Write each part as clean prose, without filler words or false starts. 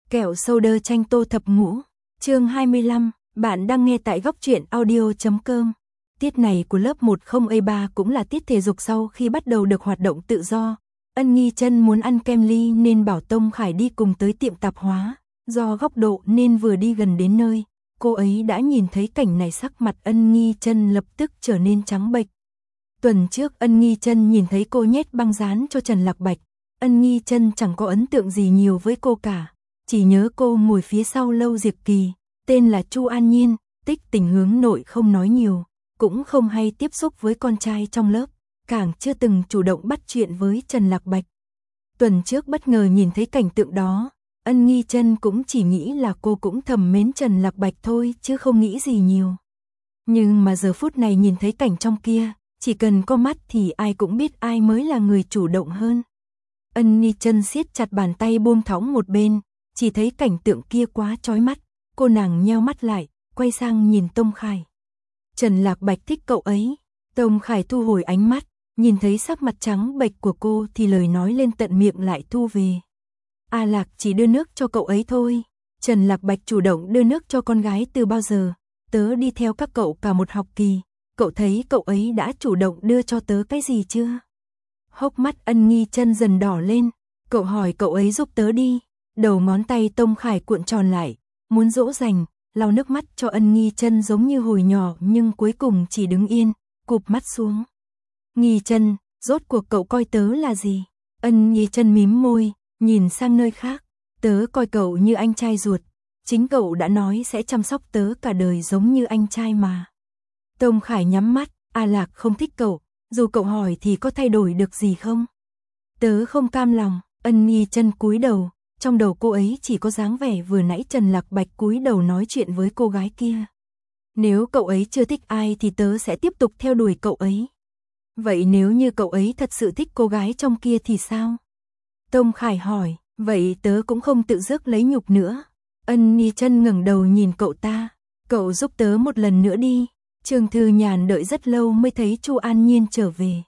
Kẹo soda chanh tô thập ngũ, chương 25, bạn đang nghe tại góc truyện audio.com. Tiết này của lớp 10A3 cũng là tiết thể dục sau khi bắt đầu được hoạt động tự do. Ân Nghi Chân muốn ăn kem ly nên bảo Tông Khải đi cùng tới tiệm tạp hóa, do góc độ nên vừa đi gần đến nơi, cô ấy đã nhìn thấy cảnh này, sắc mặt Ân Nghi Chân lập tức trở nên trắng bệch. Tuần trước Ân Nghi Chân nhìn thấy cô nhét băng dán cho Trần Lạc Bạch, Ân Nghi Chân chẳng có ấn tượng gì nhiều với cô cả, chỉ nhớ cô ngồi phía sau Lâu Diệp Kỳ, tên là Chu An Nhiên, tích tình hướng nội không nói nhiều, cũng không hay tiếp xúc với con trai trong lớp, càng chưa từng chủ động bắt chuyện với Trần Lạc Bạch. Tuần trước bất ngờ nhìn thấy cảnh tượng đó, Ân Nghi Chân cũng chỉ nghĩ là cô cũng thầm mến Trần Lạc Bạch thôi chứ không nghĩ gì nhiều. Nhưng mà giờ phút này nhìn thấy cảnh trong kia, chỉ cần có mắt thì ai cũng biết ai mới là người chủ động hơn. Ân Nghi Chân siết chặt bàn tay buông thõng một bên, chỉ thấy cảnh tượng kia quá chói mắt, cô nàng nheo mắt lại, quay sang nhìn Tông Khải. Trần Lạc Bạch thích cậu ấy. Tông Khải thu hồi ánh mắt, nhìn thấy sắc mặt trắng bệch của cô thì lời nói lên tận miệng lại thu về. A Lạc chỉ đưa nước cho cậu ấy thôi. Trần Lạc Bạch chủ động đưa nước cho con gái từ bao giờ? Tớ đi theo các cậu cả một học kỳ, cậu thấy cậu ấy đã chủ động đưa cho tớ cái gì chưa? Hốc mắt Ân Nghi Chân dần đỏ lên, cậu hỏi cậu ấy giúp tớ đi. Đầu ngón tay Tông Khải cuộn tròn lại, muốn dỗ dành, lau nước mắt cho Ân Nghi Chân giống như hồi nhỏ, nhưng cuối cùng chỉ đứng yên, cụp mắt xuống. Nghi Chân, rốt cuộc cậu coi tớ là gì? Ân Nghi Chân mím môi, nhìn sang nơi khác. Tớ coi cậu như anh trai ruột, chính cậu đã nói sẽ chăm sóc tớ cả đời giống như anh trai mà. Tông Khải nhắm mắt, A Lạc không thích cậu, dù cậu hỏi thì có thay đổi được gì không? Tớ không cam lòng. Ân Nghi Chân cúi đầu, trong đầu cô ấy chỉ có dáng vẻ vừa nãy Trần Lạc Bạch cúi đầu nói chuyện với cô gái kia. Nếu cậu ấy chưa thích ai thì tớ sẽ tiếp tục theo đuổi cậu ấy. Vậy nếu như cậu ấy thật sự thích cô gái trong kia thì sao? Tông Khải hỏi, vậy tớ cũng không tự rước lấy nhục nữa. Ân Nghi Chân ngẩng đầu nhìn cậu ta, cậu giúp tớ một lần nữa đi. Trương Thư Nhàn đợi rất lâu mới thấy Chu An Nhiên trở về.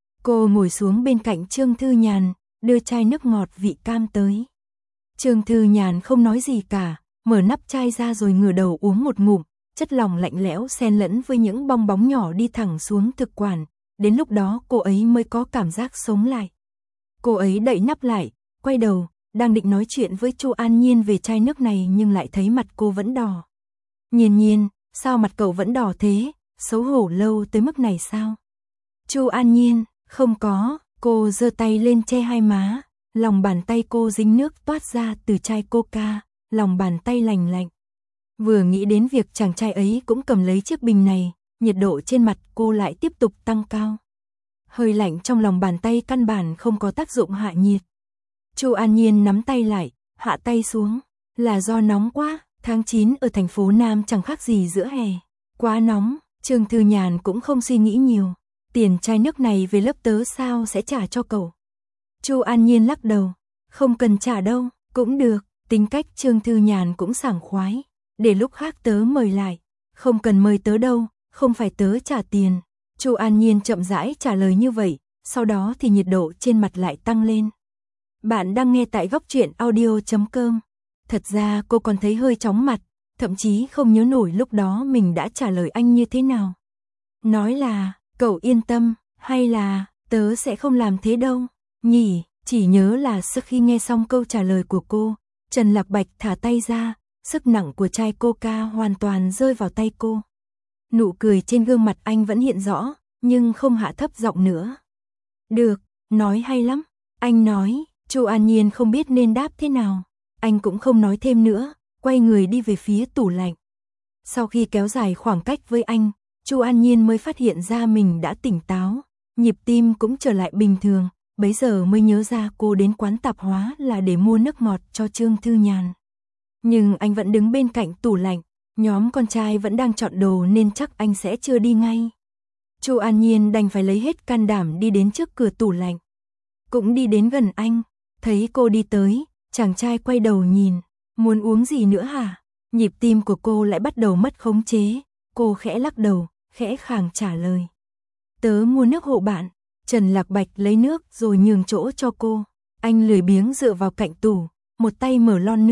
Cô ngồi xuống bên cạnh Trương Thư Nhàn, đưa chai nước ngọt vị cam tới. Trương Thư Nhàn không nói gì cả, mở nắp chai ra rồi ngửa đầu uống một ngụm, chất lỏng lạnh lẽo xen lẫn với những bong bóng nhỏ đi thẳng xuống thực quản, đến lúc đó cô ấy mới có cảm giác sống lại. Cô ấy đậy nắp lại, quay đầu, đang định nói chuyện với Chu An Nhiên về chai nước này nhưng lại thấy mặt cô vẫn đỏ. Nhiên Nhiên, sao mặt cậu vẫn đỏ thế, xấu hổ lâu tới mức này sao? Chu An Nhiên, không có, cô giơ tay lên che hai má, lòng bàn tay cô dính nước toát ra từ chai coca, lòng bàn tay lành lạnh. Vừa nghĩ đến việc chàng trai ấy cũng cầm lấy chiếc bình này, nhiệt độ trên mặt cô lại tiếp tục tăng cao. Hơi lạnh trong lòng bàn tay căn bản không có tác dụng hạ nhiệt. Chu An Nhiên nắm tay lại, hạ tay xuống, là do nóng quá, tháng 9 ở thành phố Nam chẳng khác gì giữa hè. Quá nóng, Trương Thư Nhàn cũng không suy nghĩ nhiều. Tiền chai nước này về lớp tớ sao sẽ trả cho cậu? Chu An Nhiên lắc đầu, không cần trả đâu, cũng được, tính cách Trương Thư Nhàn cũng sảng khoái, để lúc khác tớ mời lại, không cần mời tớ đâu, không phải tớ trả tiền. Chu An Nhiên chậm rãi trả lời như vậy, sau đó thì nhiệt độ trên mặt lại tăng lên. Bạn đang nghe tại góc truyện audio.com. Thật ra cô còn thấy hơi chóng mặt, thậm chí không nhớ nổi lúc đó mình đã trả lời anh như thế nào. Nói là, cậu yên tâm, hay là, tớ sẽ không làm thế đâu, nhỉ, chỉ nhớ là sau khi nghe xong câu trả lời của cô, Trần Lạc Bạch thả tay ra, sức nặng của chai coca hoàn toàn rơi vào tay cô. Nụ cười trên gương mặt anh vẫn hiện rõ, nhưng không hạ thấp giọng nữa. Được, nói hay lắm, anh nói. Chu An Nhiên không biết nên đáp thế nào, anh cũng không nói thêm nữa, quay người đi về phía tủ lạnh. Sau khi kéo dài khoảng cách với anh, Chu An Nhiên mới phát hiện ra mình đã tỉnh táo, nhịp tim cũng trở lại bình thường, bấy giờ mới nhớ ra cô đến quán tạp hóa là để mua nước ngọt cho Trương Thư Nhàn. Nhưng anh vẫn đứng bên cạnh tủ lạnh, nhóm con trai vẫn đang chọn đồ nên chắc anh sẽ chưa đi ngay. Chu An Nhiên đành phải lấy hết can đảm đi đến trước cửa tủ lạnh. Cũng đi đến gần anh, thấy cô đi tới, chàng trai quay đầu nhìn, muốn uống gì nữa hả? Nhịp tim của cô lại bắt đầu mất khống chế, cô khẽ lắc đầu, khẽ khàng trả lời. Tớ mua nước hộ bạn. Trần Lạc Bạch lấy nước rồi nhường chỗ cho cô. Anh lười biếng dựa vào cạnh tủ, một tay mở lon nước,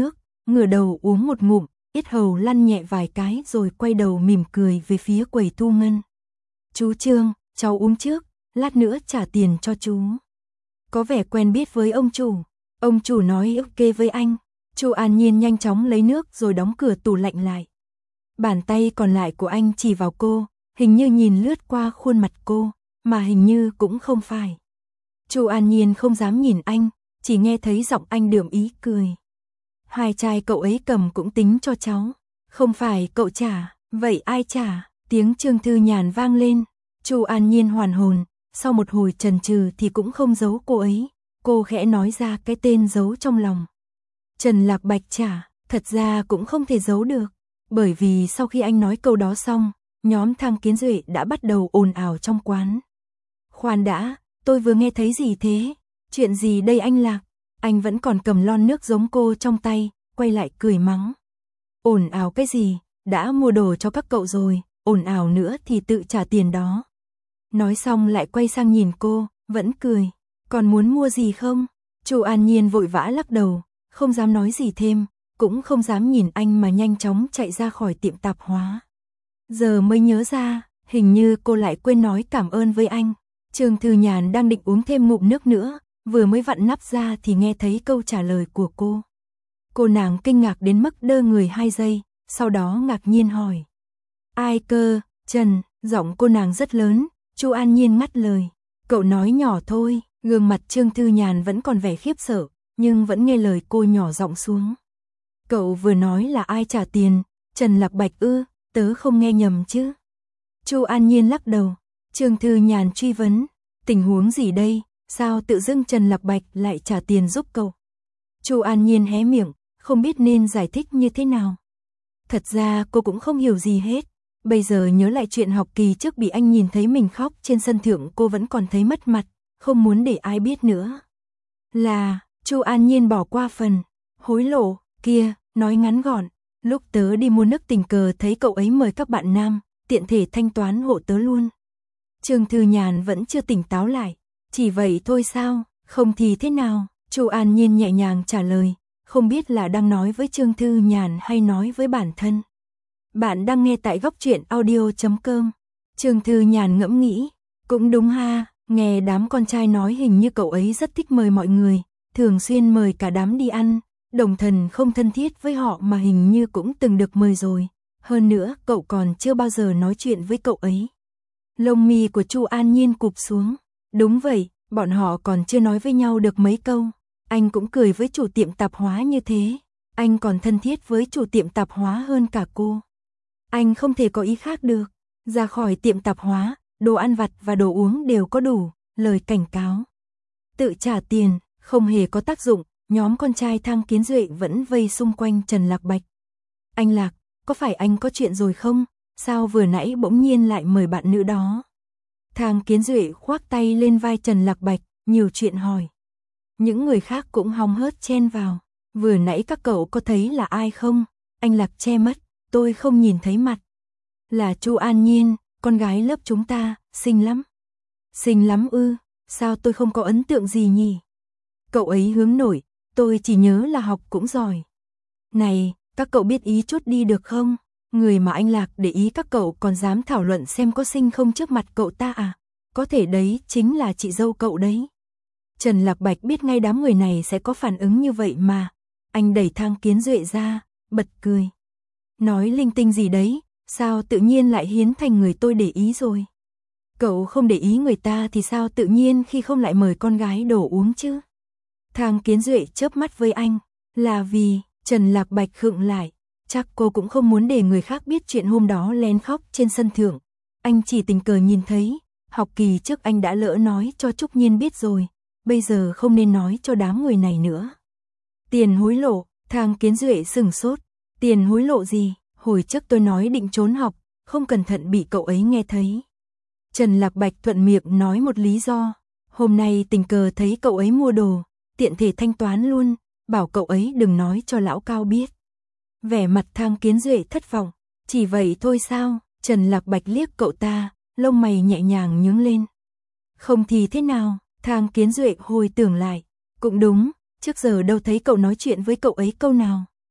ngửa đầu uống một ngụm, yết hầu lăn nhẹ vài cái rồi quay đầu mỉm cười về phía quầy thu ngân. Chú Trương, cháu uống trước, lát nữa trả tiền cho chú. Có vẻ quen biết với ông chủ nói ok với anh. Chu An Nhiên nhanh chóng lấy nước rồi đóng cửa tủ lạnh lại. Bàn tay còn lại của anh chỉ vào cô, hình như nhìn lướt qua khuôn mặt cô, mà hình như cũng không phải. Chu An Nhiên không dám nhìn anh, chỉ nghe thấy giọng anh đượm ý cười. Hai chai cậu ấy cầm cũng tính cho cháu. Không phải cậu trả, vậy ai trả? Tiếng Trương Thư Nhàn vang lên. Chu An Nhiên hoàn hồn, sau một hồi chần chừ thì cũng không giấu cô ấy. Cô khẽ nói ra cái tên giấu trong lòng. Trần Lạc Bạch trả, thật ra cũng không thể giấu được. Bởi vì sau khi anh nói câu đó xong, nhóm Thang Kiến Duệ đã bắt đầu ồn ào trong quán. Khoan đã, tôi vừa nghe thấy gì thế? Chuyện gì đây anh Lạc? Anh vẫn còn cầm lon nước giống cô trong tay, quay lại cười mắng. Ồn ào cái gì? Đã mua đồ cho các cậu rồi, ồn ào nữa thì tự trả tiền đó. Nói xong lại quay sang nhìn cô, vẫn cười. Còn muốn mua gì không? Chu An Nhiên vội vã lắc đầu, không dám nói gì thêm, cũng không dám nhìn anh mà nhanh chóng chạy ra khỏi tiệm tạp hóa. Giờ mới nhớ ra, hình như cô lại quên nói cảm ơn với anh. Trương Thư Nhàn đang định uống thêm ngụm nước nữa, vừa mới vặn nắp ra thì nghe thấy câu trả lời của cô. Cô nàng kinh ngạc đến mức đơ người 2 giây, sau đó ngạc nhiên hỏi. Ai cơ, Trần, giọng cô nàng rất lớn, Chu An Nhiên ngắt lời. Cậu nói nhỏ thôi, gương mặt Trương Thư Nhàn vẫn còn vẻ khiếp sợ, nhưng vẫn nghe lời cô nhỏ giọng xuống. Cậu vừa nói là ai trả tiền, Trần Lạc Bạch ư, tớ không nghe nhầm chứ. Chu An Nhiên lắc đầu, Trương Thư Nhàn truy vấn, tình huống gì đây, sao tự dưng Trần Lạc Bạch lại trả tiền giúp cậu? Chu An Nhiên hé miệng, không biết nên giải thích như thế nào. Thật ra cô cũng không hiểu gì hết, bây giờ nhớ lại chuyện học kỳ trước bị anh nhìn thấy mình khóc trên sân thượng cô vẫn còn thấy mất mặt, không muốn để ai biết nữa. Là, Chu An Nhiên bỏ qua phần hối lộ kia, nói ngắn gọn, lúc tớ đi mua nước tình cờ thấy cậu ấy mời các bạn nam, tiện thể thanh toán hộ tớ luôn. Trương Thư Nhàn vẫn chưa tỉnh táo lại, chỉ vậy thôi sao, không thì thế nào? Chu An Nhiên nhẹ nhàng trả lời, không biết là đang nói với Trương Thư Nhàn hay nói với bản thân. Bạn đang nghe tại góc truyện audio.com. Trương Thư Nhàn ngẫm nghĩ, cũng đúng ha, nghe đám con trai nói hình như cậu ấy rất thích mời mọi người, thường xuyên mời cả đám đi ăn, Đồng Thần không thân thiết với họ mà hình như cũng từng được mời rồi, hơn nữa cậu còn chưa bao giờ nói chuyện với cậu ấy. Lông mi của Chu An Nhiên cụp xuống, đúng vậy, bọn họ còn chưa nói với nhau được mấy câu, anh cũng cười với chủ tiệm tạp hóa như thế, anh còn thân thiết với chủ tiệm tạp hóa hơn cả cô. Anh không thể có ý khác được, ra khỏi tiệm tạp hóa, đồ ăn vặt và đồ uống đều có đủ, lời cảnh cáo. Tự trả tiền, không hề có tác dụng, nhóm con trai Thang Kiến Duệ vẫn vây xung quanh Trần Lạc Bạch. Anh Lạc, có phải anh có chuyện rồi không? Sao vừa nãy bỗng nhiên lại mời bạn nữ đó? Thang Kiến Duệ khoác tay lên vai Trần Lạc Bạch, nhiều chuyện hỏi. Những người khác cũng hóng hớt chen vào. Vừa nãy các cậu có thấy là ai không? Anh Lạc che mất, tôi không nhìn thấy mặt. Là Chu An Nhiên, con gái lớp chúng ta, xinh lắm. Xinh lắm ư, sao tôi không có ấn tượng gì nhỉ? Cậu ấy hướng nội, tôi chỉ nhớ là học cũng giỏi. Này, các cậu biết ý chút đi được không? Người mà anh Lạc để ý các cậu còn dám thảo luận xem có xinh không trước mặt cậu ta à? Có thể đấy chính là chị dâu cậu đấy. Trần Lạc Bạch biết ngay đám người này sẽ có phản ứng như vậy mà. Anh đẩy Thang Kiến Duệ ra, bật cười. Nói linh tinh gì đấy, sao tự nhiên lại hiến thành người tôi để ý rồi? Cậu không để ý người ta thì sao tự nhiên khi không lại mời con gái đồ uống chứ? Thang Kiến Duệ chớp mắt với anh, là vì, Trần Lạc Bạch khựng lại, chắc cô cũng không muốn để người khác biết chuyện hôm đó lén khóc trên sân thượng. Anh chỉ tình cờ nhìn thấy, học kỳ trước anh đã lỡ nói cho Trúc Nhiên biết rồi, bây giờ không nên nói cho đám người này nữa. Tiền hối lộ, Thang Kiến Duệ sửng sốt, tiền hối lộ gì, hồi trước tôi nói định trốn học, không cẩn thận bị cậu ấy nghe thấy. Trần Lạc Bạch thuận miệng nói một lý do, hôm nay tình cờ thấy cậu ấy mua đồ, tiện thể thanh toán luôn, bảo cậu ấy đừng nói cho lão Cao biết. Vẻ mặt Thang Kiến Duệ thất vọng, chỉ vậy thôi sao? Trần Lạc Bạch liếc cậu ta, lông mày nhẹ nhàng nhướng lên. Không thì thế nào? Thang Kiến Duệ hồi tưởng lại, cũng đúng, trước giờ đâu thấy cậu nói chuyện với cậu ấy câu nào.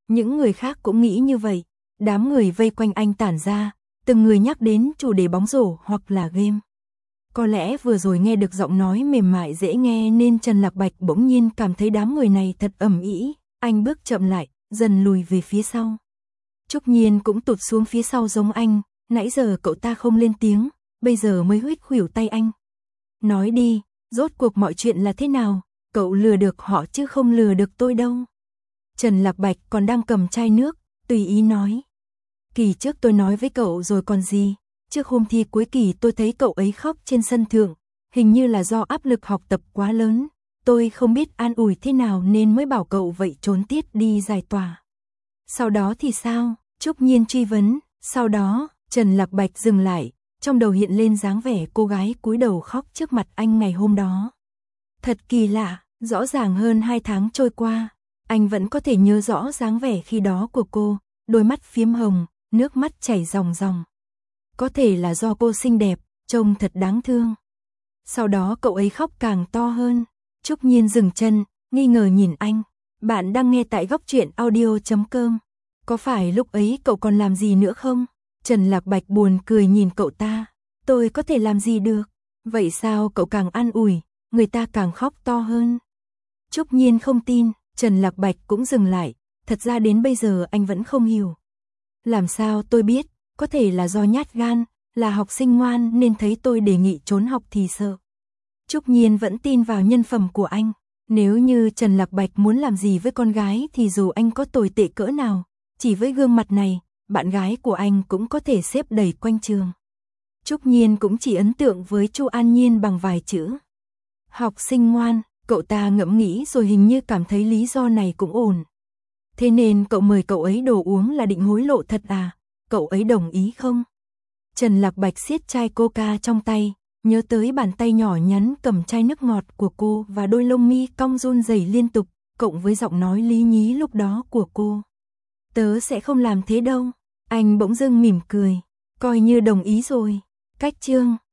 Những người khác cũng nghĩ như vậy. Đám người vây quanh anh tản ra, từng người nhắc đến chủ đề bóng rổ hoặc là game. Có lẽ vừa rồi nghe được giọng nói mềm mại dễ nghe nên Trần Lạc Bạch bỗng nhiên cảm thấy đám người này thật ầm ĩ. Anh bước chậm lại, dần lùi về phía sau. Trúc Nhiên cũng tụt xuống phía sau giống anh, nãy giờ cậu ta không lên tiếng, bây giờ mới huých khuỷu tay anh. Nói đi, rốt cuộc mọi chuyện là thế nào, cậu lừa được họ chứ không lừa được tôi đâu. Trần Lạc Bạch còn đang cầm chai nước, tùy ý nói. Kỳ trước tôi nói với cậu rồi còn gì, trước hôm thi cuối kỳ tôi thấy cậu ấy khóc trên sân thượng, hình như là do áp lực học tập quá lớn, tôi không biết an ủi thế nào nên mới bảo cậu vậy trốn tiết đi giải tỏa. Sau đó thì sao? Trúc Nhiên truy vấn, sau đó, Trần Lạc Bạch dừng lại, trong đầu hiện lên dáng vẻ cô gái cúi đầu khóc trước mặt anh ngày hôm đó. Thật kỳ lạ, rõ ràng hơn 2 tháng trôi qua, anh vẫn có thể nhớ rõ dáng vẻ khi đó của cô, đôi mắt phiếm hồng, nước mắt chảy ròng ròng. Có thể là do cô xinh đẹp, trông thật đáng thương. Sau đó cậu ấy khóc càng to hơn. Trúc Nhiên dừng chân, nghi ngờ nhìn anh. Bạn đang nghe tại góc truyện audio.com. Có phải lúc ấy cậu còn làm gì nữa không? Trần Lạc Bạch buồn cười nhìn cậu ta. Tôi có thể làm gì được? Vậy sao cậu càng an ủi, người ta càng khóc to hơn? Trúc Nhiên không tin, Trần Lạc Bạch cũng dừng lại. Thật ra đến bây giờ anh vẫn không hiểu. Làm sao tôi biết, có thể là do nhát gan, là học sinh ngoan nên thấy tôi đề nghị trốn học thì sợ. Trúc Nhiên vẫn tin vào nhân phẩm của anh. Nếu như Trần Lạc Bạch muốn làm gì với con gái thì dù anh có tồi tệ cỡ nào, chỉ với gương mặt này, bạn gái của anh cũng có thể xếp đầy quanh trường. Trúc Nhiên cũng chỉ ấn tượng với Chu An Nhiên bằng vài chữ. Học sinh ngoan, cậu ta ngẫm nghĩ rồi hình như cảm thấy lý do này cũng ổn. Thế nên cậu mời cậu ấy đồ uống là định hối lộ thật à? Cậu ấy đồng ý không? Trần Lạc Bạch siết chai coca trong tay, nhớ tới bàn tay nhỏ nhắn cầm chai nước ngọt của cô và đôi lông mi cong run rẩy liên tục, cộng với giọng nói lý nhí lúc đó của cô. Tớ sẽ không làm thế đâu. Anh bỗng dưng mỉm cười, coi như đồng ý rồi. Cách chương